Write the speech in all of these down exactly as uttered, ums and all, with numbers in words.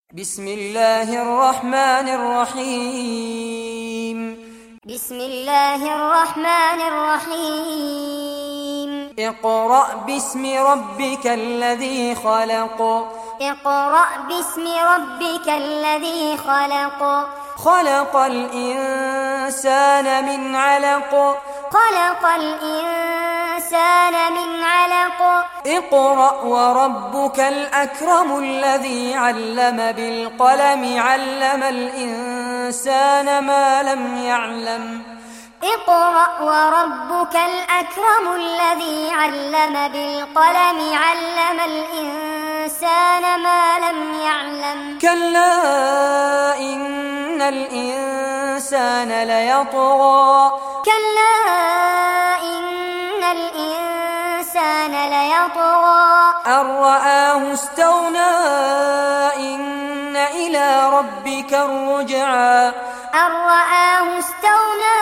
بسم الله الرحمن الرحيم بسم الله الرحمن الرحيم اقرأ باسم ربك الذي خلق اقرأ باسم ربك الذي خلق خلق الإنسان من علق خلق الإنسان من علق اقرأ وربك الأكرم الذي علم بالقلم علم الإنسان ما لم يعلم اقرأ وربك الأكرم الذي علم بالقلم علم الإنسان ما لم يعلم كلا إن الإنسان ليطغى كلا إن الإنسان ليطغى أن رآه استغنى إن إلى ربك الرجعى أن رآه استغنى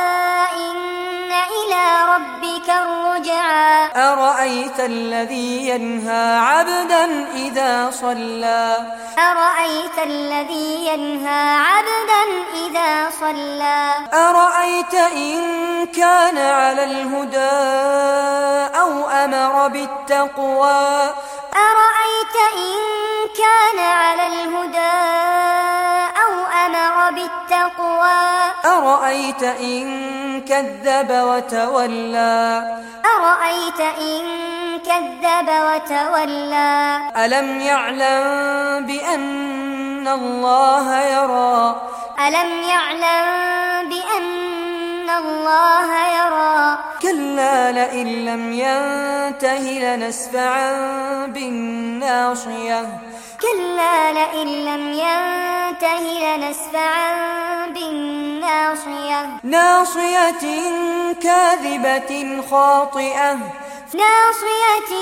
إن إلى ربك الرجعى أرأيت الذي ينهى عبدا إذا صلى أرأيت الذي ينهى عبدا إذا صلى أرأيت إن كان على الهدى أو أمر بالتقوى أرأيت إن كان على الهدى أو أمر بالتقوى أرأيت إن كذب وتولى أرأيت إن كذب وتولى ألم يعلم بأن الله يرى ألم يعلم بأن الله يرى كلا لئن لم ينته لنسفعا بالناصية كلا لئن لم ينته لنسفعا بالناصية ناصية كاذبة خاطئة ناصية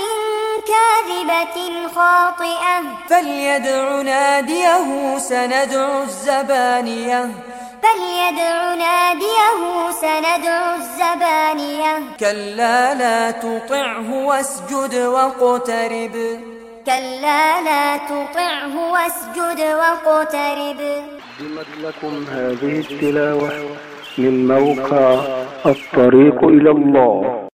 كاذبة خاطئة فليدع ناديه سندع الزبانية فليدع ناديه سندع الزبانية كلا لا تطعه واسجد واقترب كلا لا تطعه واسجد واقترب. قدمت لكم هذه التلاوة من موقع الطريق إلى الله.